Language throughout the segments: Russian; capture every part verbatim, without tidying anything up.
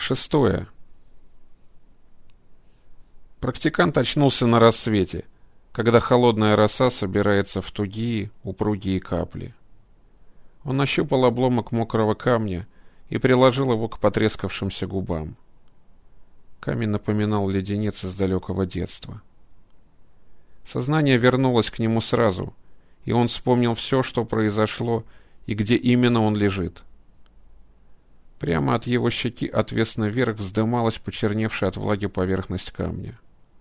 Шестое. Практикант очнулся на рассвете, когда холодная роса собирается в тугие, упругие капли. Он нащупал обломок мокрого камня и приложил его к потрескавшимся губам. Камень напоминал леденец из далекого детства. Сознание вернулось к нему сразу, и он вспомнил все, что произошло и где именно он лежит. Прямо от его щеки отвесно вверх вздымалась почерневшая от влаги поверхность камня.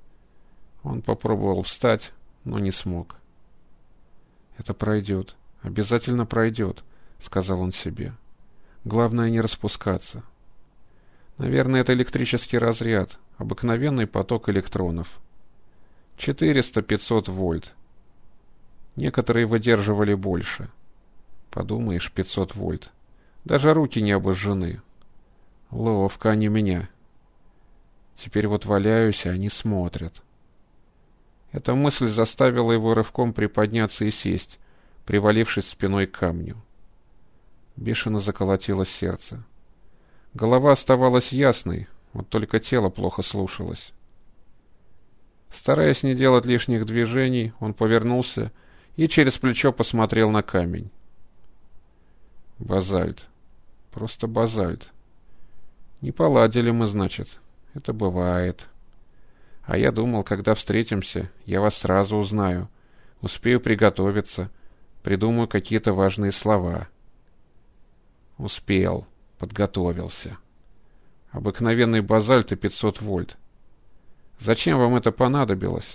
Он попробовал встать, но не смог. «Это пройдет, обязательно пройдет», — сказал он себе. «Главное не распускаться. Наверное, это электрический разряд, обыкновенный поток электронов. четыреста-пятьсот вольт. Некоторые выдерживали больше. Подумаешь, пятьсот вольт. Даже руки не обожжены. Ловко они меня. Теперь вот валяюсь, а они смотрят». Эта мысль заставила его рывком приподняться и сесть, привалившись спиной к камню. Бешено заколотилось сердце. Голова оставалась ясной, вот только тело плохо слушалось. Стараясь не делать лишних движений, он повернулся и через плечо посмотрел на камень. Базальт. Просто базальт. Не поладили мы, значит. Это бывает. А я думал, когда встретимся, я вас сразу узнаю, успею приготовиться, придумаю какие-то важные слова. Успел, подготовился. Обыкновенный базальт и пятьсот вольт. Зачем вам это понадобилось?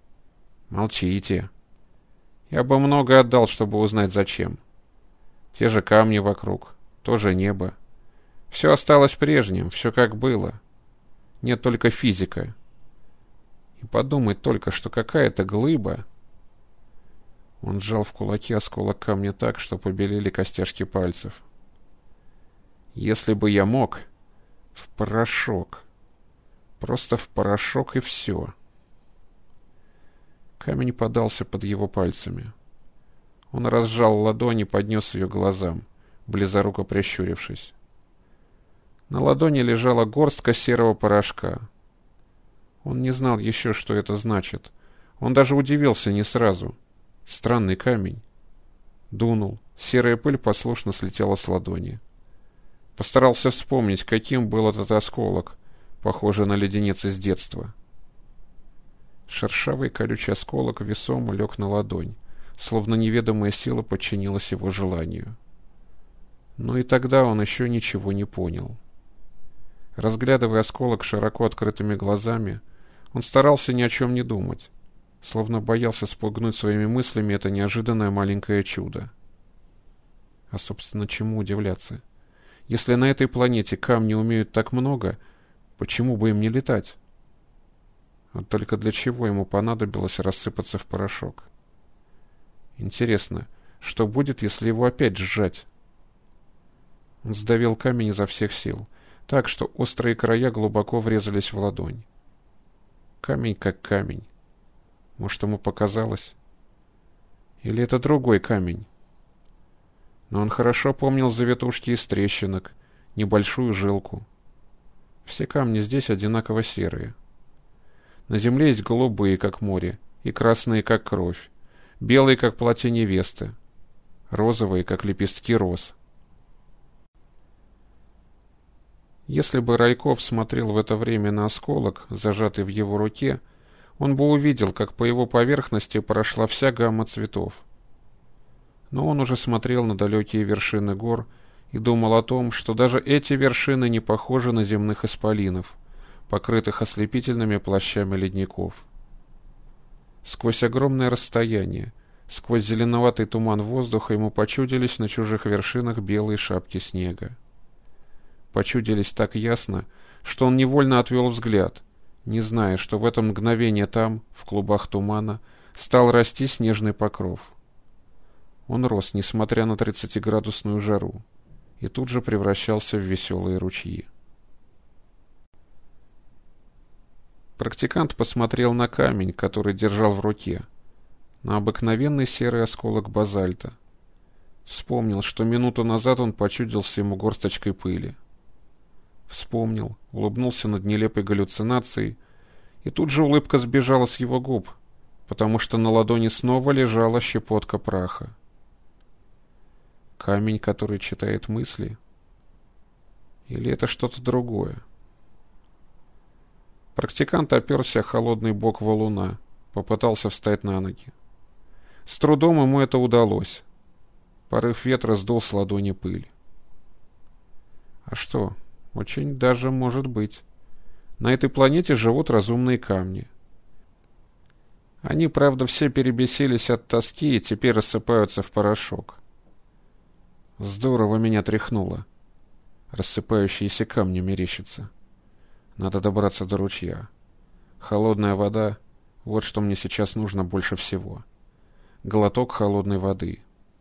Молчите. Я бы много отдал, чтобы узнать зачем. Те же камни вокруг, то же небо. Все осталось прежним, все как было. Нет только физика. И подумать только, что какая-то глыба... Он сжал в кулаки осколок камня так, что побелели костяшки пальцев. Если бы я мог... В порошок. Просто в порошок и все. Камень подался под его пальцами. Он разжал ладонь и поднес ее к глазам, близоруко прищурившись. На ладони лежала горстка серого порошка. Он не знал еще, что это значит. Он даже удивился не сразу. Странный камень. Дунул. Серая пыль послушно слетела с ладони. Постарался вспомнить, каким был этот осколок, похожий на леденец из детства. Шершавый колючий осколок весомо лег на ладонь, словно неведомая сила подчинилась его желанию. Но и тогда он еще ничего не понял. Разглядывая осколок широко открытыми глазами, он старался ни о чем не думать, словно боялся спугнуть своими мыслями это неожиданное маленькое чудо. А, собственно, чему удивляться? Если на этой планете камни умеют так много, почему бы им не летать? Вот только для чего ему понадобилось рассыпаться в порошок? Интересно, что будет, если его опять сжать? Он сдавил камень изо всех сил, так что острые края глубоко врезались в ладонь. Камень как камень. Может, ему показалось? Или это другой камень? Но он хорошо помнил завитушки из трещинок, небольшую жилку. Все камни здесь одинаково серые. На земле есть голубые, как море, и красные, как кровь, белые, как платье невесты, розовые, как лепестки роз. Если бы Райков смотрел в это время на осколок, зажатый в его руке, он бы увидел, как по его поверхности прошла вся гамма цветов. Но он уже смотрел на далекие вершины гор и думал о том, что даже эти вершины не похожи на земных исполинов, покрытых ослепительными плащами ледников. Сквозь огромное расстояние, сквозь зеленоватый туман воздуха ему почудились на чужих вершинах белые шапки снега. Почудились так ясно, что он невольно отвел взгляд, не зная, что в это мгновение там, в клубах тумана, стал расти снежный покров. Он рос, несмотря на тридцатиградусную жару, и тут же превращался в веселые ручьи. Практикант посмотрел на камень, который держал в руке, на обыкновенный серый осколок базальта. Вспомнил, что минуту назад он почудился ему горсточкой пыли. Вспомнил, улыбнулся над нелепой галлюцинацией, и тут же улыбка сбежала с его губ, потому что на ладони снова лежала щепотка праха. Камень, который читает мысли? Или это что-то другое? Практикант оперся о холодный бок валуна, попытался встать на ноги. С трудом ему это удалось. Порыв ветра сдул с ладони пыль. А что? Очень даже может быть. На этой планете живут разумные камни. Они, правда, все перебесились от тоски и теперь рассыпаются в порошок. Здорово меня тряхнуло. Рассыпающиеся камни мерещатся. Надо добраться до ручья. Холодная вода — вот что мне сейчас нужно больше всего. Глоток холодной воды.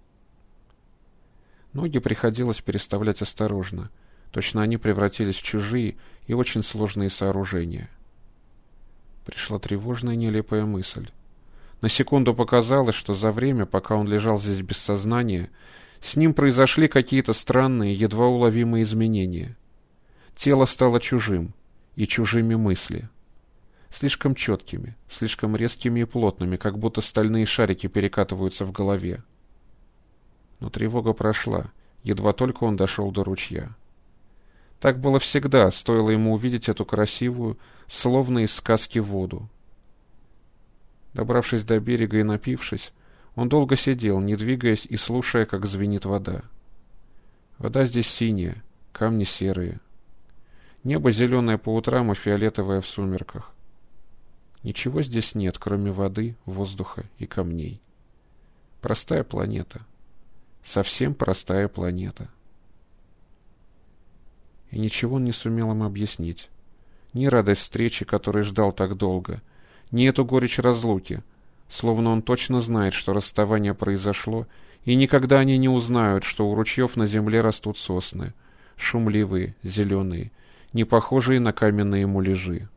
Ноги приходилось переставлять осторожно. Точно они превратились в чужие и очень сложные сооружения. Пришла тревожная нелепая мысль. На секунду показалось, что за время, пока он лежал здесь без сознания, с ним произошли какие-то странные, едва уловимые изменения. Тело стало чужим, и чужими мысли. Слишком четкими, слишком резкими и плотными, как будто стальные шарики перекатываются в голове. Но тревога прошла, едва только он дошел до ручья. Так было всегда, стоило ему увидеть эту красивую, словно из сказки, воду. Добравшись до берега и напившись, он долго сидел, не двигаясь и слушая, как звенит вода. Вода здесь синяя, камни серые. Небо зеленое по утрам и фиолетовое в сумерках. Ничего здесь нет, кроме воды, воздуха и камней. Простая планета. Совсем простая планета. И ничего он не сумел им объяснить. Ни радость встречи, которой ждал так долго, ни эту горечь разлуки, словно он точно знает, что расставание произошло, и никогда они не узнают, что у ручьев на земле растут сосны, шумливые, зеленые, не похожие на каменные муляжи.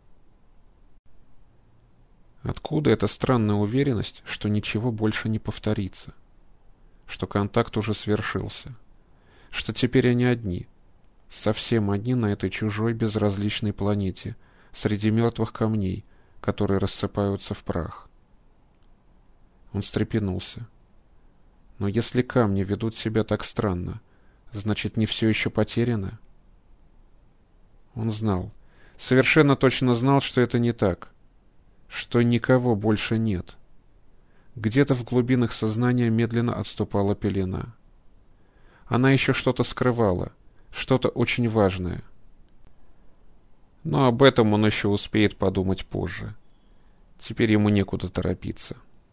Откуда эта странная уверенность, что ничего больше не повторится? Что контакт уже свершился? Что теперь они одни? Совсем одни на этой чужой безразличной планете, среди мертвых камней, которые рассыпаются в прах. Он встрепенулся. Но если камни ведут себя так странно, значит, не все еще потеряно? Он знал, совершенно точно знал, что это не так, что никого больше нет. Где-то в глубинах сознания медленно отступала пелена. Она еще что-то скрывала, что-то очень важное. Но об этом он еще успеет подумать позже. Теперь ему некуда торопиться.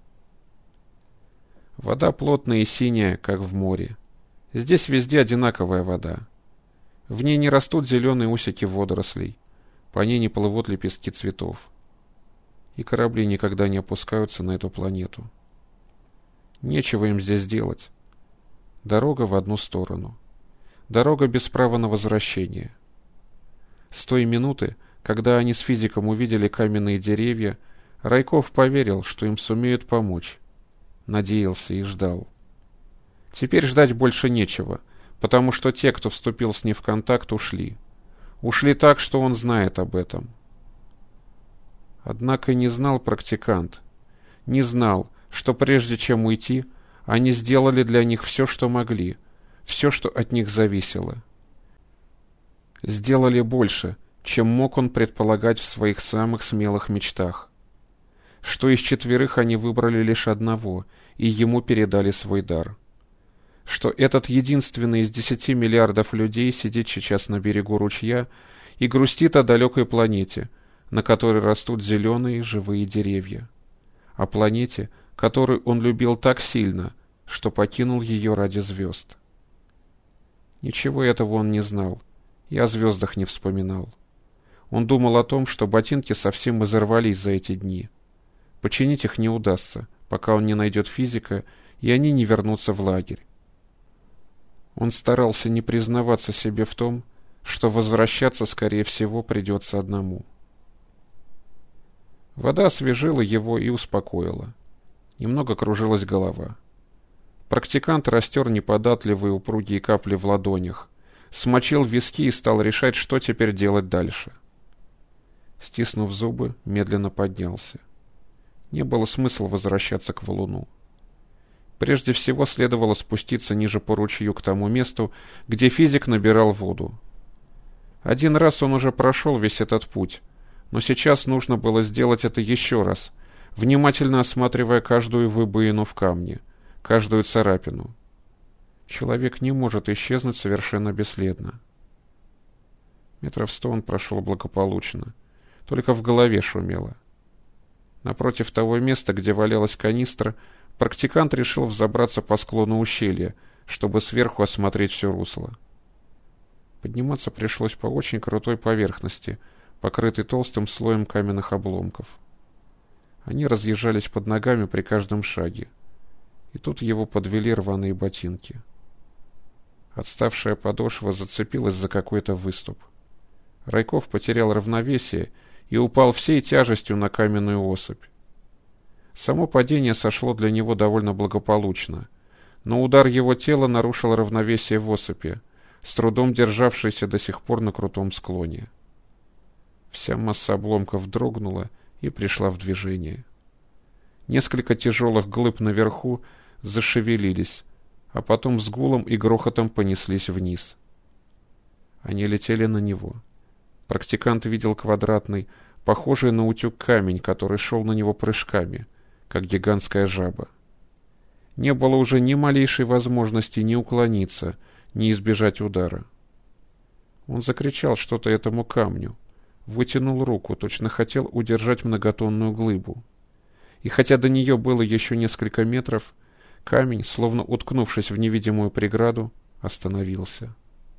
Вода плотная и синяя, как в море. Здесь везде одинаковая вода. В ней не растут зеленые усики водорослей, по ней не плывут лепестки цветов. И корабли никогда не опускаются на эту планету. Нечего им здесь делать. Дорога в одну сторону. Дорога без права на возвращение. С той минуты, когда они с физиком увидели каменные деревья, Райков поверил, что им сумеют помочь. Надеялся и ждал. Теперь ждать больше нечего, потому что те, кто вступил с ним в контакт, ушли. Ушли так, что он знает об этом. Однако не знал практикант. Не знал, что прежде чем уйти, они сделали для них все, что могли, все, что от них зависело. Сделали больше, чем мог он предполагать в своих самых смелых мечтах. Что из четверых они выбрали лишь одного, и ему передали свой дар. Что этот единственный из десяти миллиардов людей сидит сейчас на берегу ручья и грустит о далекой планете, на которой растут зеленые живые деревья. О планете, которую он любил так сильно, что покинул ее ради звезд. Ничего этого он не знал, и о звездах не вспоминал. Он думал о том, что ботинки совсем изорвались за эти дни. Починить их не удастся, пока он не найдет физика, и они не вернутся в лагерь. Он старался не признаваться себе в том, что возвращаться, скорее всего, придется одному. Вода освежила его и успокоила. Немного кружилась голова. Практикант растер неподатливые упругие капли в ладонях, смочил виски и стал решать, что теперь делать дальше. Стиснув зубы, медленно поднялся. Не было смысла возвращаться к валуну. Прежде всего следовало спуститься ниже по ручью к тому месту, где физик набирал воду. Один раз он уже прошел весь этот путь, но сейчас нужно было сделать это еще раз, внимательно осматривая каждую выбоину в камне, каждую царапину. Человек не может исчезнуть совершенно бесследно. Метров сто он прошел благополучно, только в голове шумело. Напротив того места, где валялась канистра, практикант решил взобраться по склону ущелья, чтобы сверху осмотреть все русло. Подниматься пришлось по очень крутой поверхности, покрытой толстым слоем каменных обломков. Они разъезжались под ногами при каждом шаге, и тут его подвели рваные ботинки. Отставшая подошва зацепилась за какой-то выступ. Райков потерял равновесие и упал всей тяжестью на каменную осыпь. Само падение сошло для него довольно благополучно, но удар его тела нарушил равновесие в осыпи, с трудом державшейся до сих пор на крутом склоне. Вся масса обломков дрогнула и пришла в движение. Несколько тяжелых глыб наверху зашевелились, а потом с гулом и грохотом понеслись вниз. Они летели на него. Практикант видел квадратный, похожий на утюг камень, который шел на него прыжками, как гигантская жаба. Не было уже ни малейшей возможности ни уклониться, ни избежать удара. Он закричал что-то этому камню, вытянул руку, точно хотел удержать многотонную глыбу. И хотя до нее было еще несколько метров, камень, словно уткнувшись в невидимую преграду, остановился.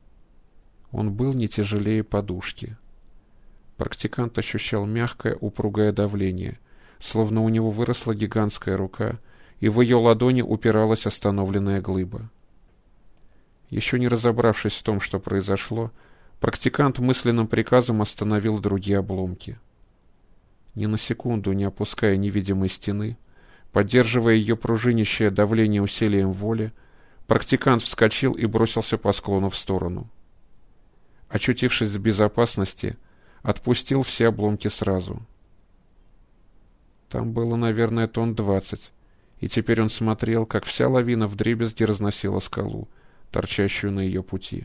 Он был не тяжелее подушки. Практикант ощущал мягкое, упругое давление, словно у него выросла гигантская рука, и в ее ладони упиралась остановленная глыба. Еще не разобравшись в том, что произошло, практикант мысленным приказом остановил другие обломки. Ни на секунду не опуская невидимой стены, поддерживая ее пружинящее давление усилием воли, практикант вскочил и бросился по склону в сторону. Очутившись в безопасности, отпустил все обломки сразу. Там было, наверное, тонн двадцать, и теперь он смотрел, как вся лавина вдребезги разносила скалу, торчащую на ее пути.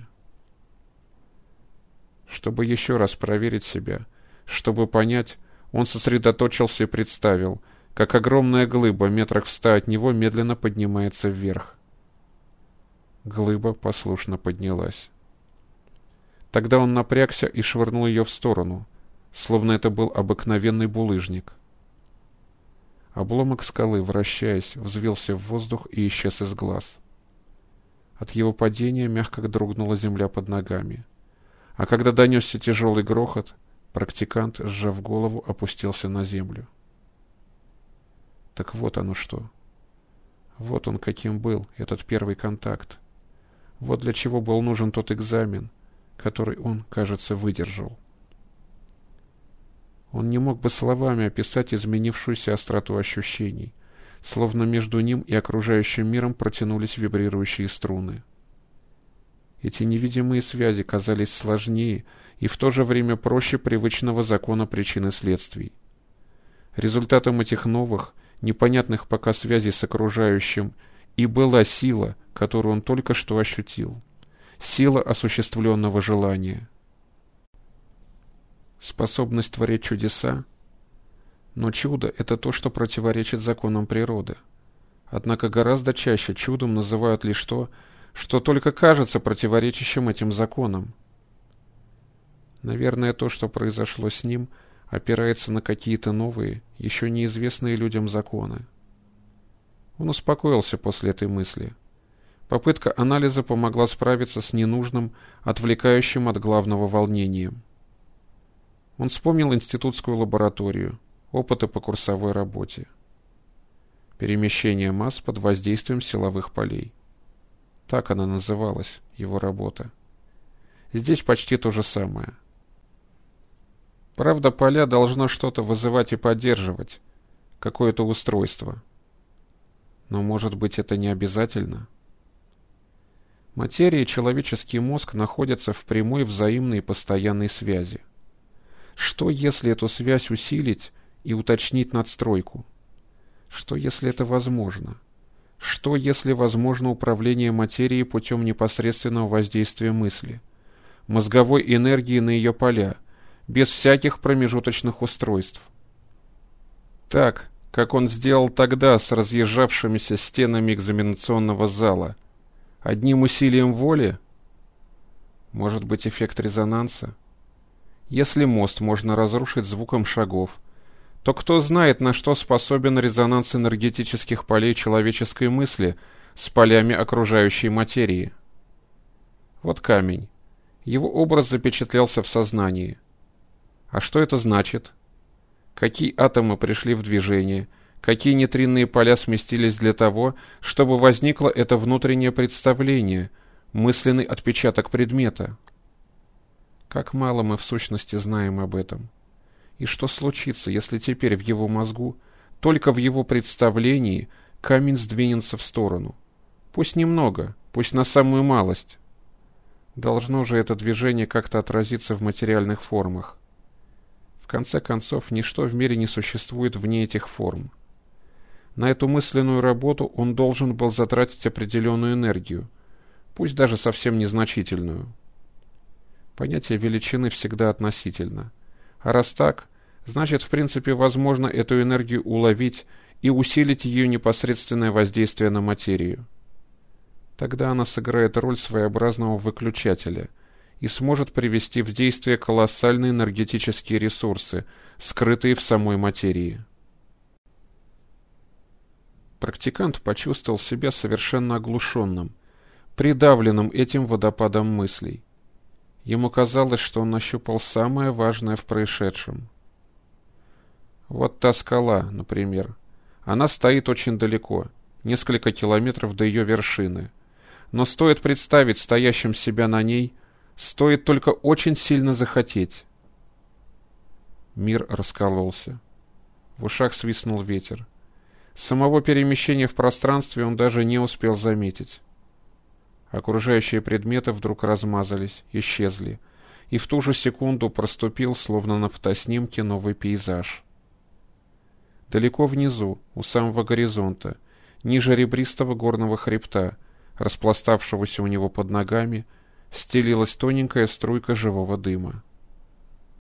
Чтобы еще раз проверить себя, чтобы понять, он сосредоточился и представил, как огромная глыба метрах в ста от него медленно поднимается вверх. Глыба послушно поднялась. Тогда он напрягся и швырнул ее в сторону, словно это был обыкновенный булыжник. Обломок скалы, вращаясь, взвился в воздух и исчез из глаз. От его падения мягко дрогнула земля под ногами. А когда донесся тяжелый грохот, практикант, сжав голову, опустился на землю. Так вот оно что. Вот он каким был, этот первый контакт. Вот для чего был нужен тот экзамен, который он, кажется, выдержал. Он не мог бы словами описать изменившуюся остроту ощущений, словно между ним и окружающим миром протянулись вибрирующие струны. Эти невидимые связи казались сложнее и в то же время проще привычного закона причин и следствий. Результатом этих новых, непонятных пока связей с окружающим и была сила, которую он только что ощутил. Сила осуществленного желания. Способность творить чудеса. Но чудо — это то, что противоречит законам природы. Однако гораздо чаще чудом называют лишь то, что только кажется противоречащим этим законам. Наверное, то, что произошло с ним, опирается на какие-то новые, еще неизвестные людям законы. Он успокоился после этой мысли. Попытка анализа помогла справиться с ненужным, отвлекающим от главного волнением. Он вспомнил институтскую лабораторию, опыты по курсовой работе. Перемещение масс под воздействием силовых полей. Так она называлась, его работа. Здесь почти то же самое. Правда, поля должно что-то вызывать и поддерживать, какое-то устройство. Но, может быть, это не обязательно? Материя и человеческий мозг находятся в прямой взаимной и постоянной связи. Что, если эту связь усилить и уточнить надстройку? Что, если это возможно? Что, если возможно управление материей путем непосредственного воздействия мысли, мозговой энергии на ее поля, без всяких промежуточных устройств? Так, как он сделал тогда с разъезжавшимися стенами экзаменационного зала, одним усилием воли? Может быть, эффект резонанса? Если мост можно разрушить звуком шагов, то кто знает, на что способен резонанс энергетических полей человеческой мысли с полями окружающей материи? Вот камень. Его образ запечатлелся в сознании. А что это значит? Какие атомы пришли в движение, какие нейтринные поля сместились для того, чтобы возникло это внутреннее представление, мысленный отпечаток предмета? Как мало мы в сущности знаем об этом. И что случится, если теперь в его мозгу, только в его представлении, камень сдвинется в сторону? Пусть немного, пусть на самую малость. Должно же это движение как-то отразиться в материальных формах. В конце концов, ничто в мире не существует вне этих форм. На эту мысленную работу он должен был затратить определенную энергию, пусть даже совсем незначительную. Понятие величины всегда относительно. А раз так, значит, в принципе, возможно эту энергию уловить и усилить ее непосредственное воздействие на материю. Тогда она сыграет роль своеобразного выключателя и сможет привести в действие колоссальные энергетические ресурсы, скрытые в самой материи. Практикант почувствовал себя совершенно оглушенным, придавленным этим водопадом мыслей. Ему казалось, что он нащупал самое важное в происшедшем. Вот та скала, например. Она стоит очень далеко, несколько километров до ее вершины. Но стоит представить стоящим себя на ней, стоит только очень сильно захотеть. Мир раскололся. В ушах свистнул ветер. Самого перемещения в пространстве он даже не успел заметить. Окружающие предметы вдруг размазались, исчезли, и в ту же секунду проступил, словно на фотоснимке, новый пейзаж. Далеко внизу, у самого горизонта, ниже ребристого горного хребта, распластавшегося у него под ногами, стелилась тоненькая струйка живого дыма.